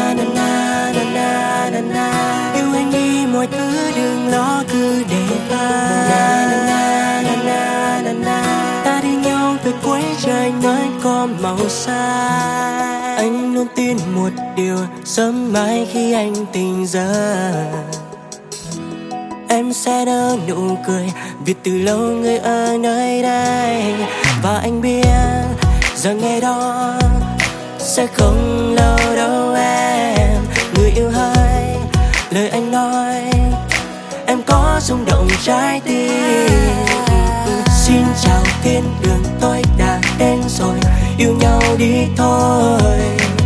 na na na na na na. Yêu anh đi mọi thứ đừng lo cứ để ta. Na na na na na na. Ta đi nhau về cuối trời nơi có màu xanh. Anh luôn tin một điều, sớm mai khi anh tỉnh giấc em sẽ nở nụ cười vì từ lâu người ở nơi đây. Và anh biết rằng ngày đó sẽ không lâu đâu em. Người yêu hỡi, lời anh nói em có rung động trái tim. Xin chào thiên đường tôi đã đến rồi, yêu nhau đi thôi.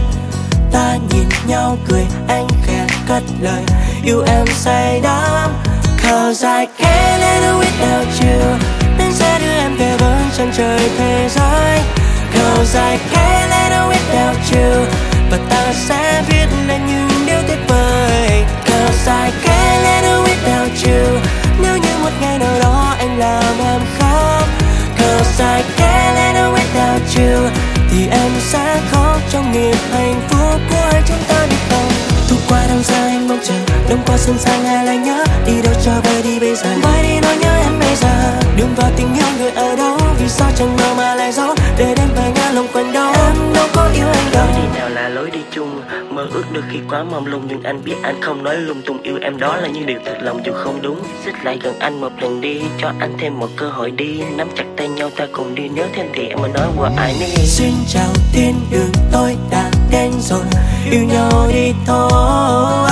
Ta nhìn nhau cười anh khẽ cất lời yêu em say đắm. Cause I can't live without you. Anh sẽ đưa em về với chân trời thế giới. Cause I can't live without you. Và ta sẽ viết lên những điều tuyệt vời. Cause I can't live without you. Nếu như một ngày nào đó anh làm em khóc. Cause I can't live without you. Thì em sẽ khóc trong niềm hạnh phúc của chúng ta biết không. Thu qua đông xa anh mong chờ, đông qua sương sang ai lại nhớ. Đi đâu cho vơi đi bây giờ, vơi đi nỗi nhớ em bây giờ. Đừng vào tình yêu người ở đâu, vì sao chẳng mơ mà lại giấu. Để đến về ngã lòng quên đâu, em đâu có yêu anh đâu. Đi nào là lối đi chung, mơ ước đôi khi quá mong lung. Nhưng anh biết anh không nói lung tung, yêu em đó là những điều thật lòng dù không đúng. Xích lại gần anh một lần đi, cho anh thêm một cơ hội đi. Nắm chặt tay nhau ta cùng đi, nếu thêm thì em mà nói qua ai nấy. Xin chào thiên đường tôi đã đến rồi, yêu nhau đi thôi.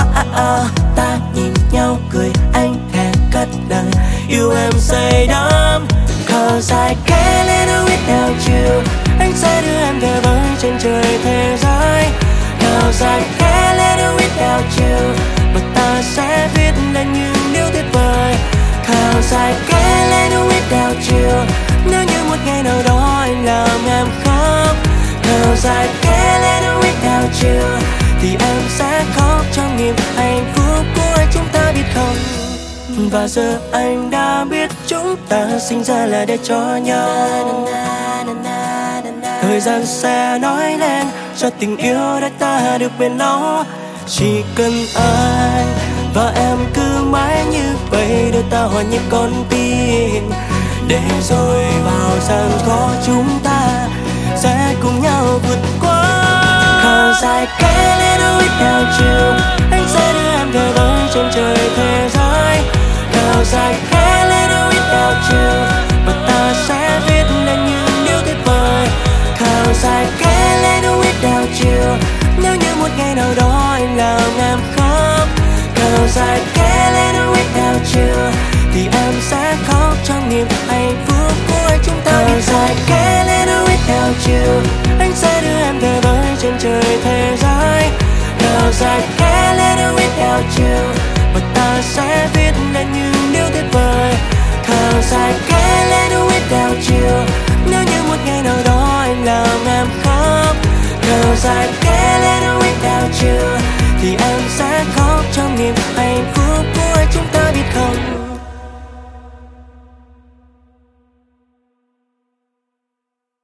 Ta nhìn nhau cười anh khẽ cất lời yêu em say đắm. Cause I can't live without you. Anh sẽ đưa em về với chân trời thế giới. Cause I can't live without you. Và ta sẽ viết lên những điều tuyệt vời. Cause I can't live without you. Nếu như một ngày nào đó anh làm em khóc. Cause I can't live without you. Thì em sẽ khóc trong niềm hạnh phúc của chúng ta biết không. Và giờ anh đã biết chúng ta sinh ra là để cho nhau. Thời gian sẽ nói lên cho tình yêu đã ta được bền lâu. Chỉ cần anh và em cứ mãi như vậy, đưa ta hòa nhịp con tim. Để rồi vào gian khó chúng ta sẽ cùng nhau vượt qua. Cause I can't live without you. Anh sẽ đưa em về với chân trời thế giới. Cause I can't live without you. Và ta sẽ viết lên những điều tuyệt vời. Cause I can't live without you. Nếu như một ngày nào đó anh làm em khóc. Cause I can't live without you. Thì em sẽ khóc trong niềm hạnh phúc của chúng ta. Cause I can't live without you. Anh sẽ đưa em về với chân trời thế giới. Cause I can't live without you. Và ta sẽ viết lên những điều tuyệt vời. Cause I can't live without you. Nếu như một ngày nào đó anh làm em khóc. Cause I can't live without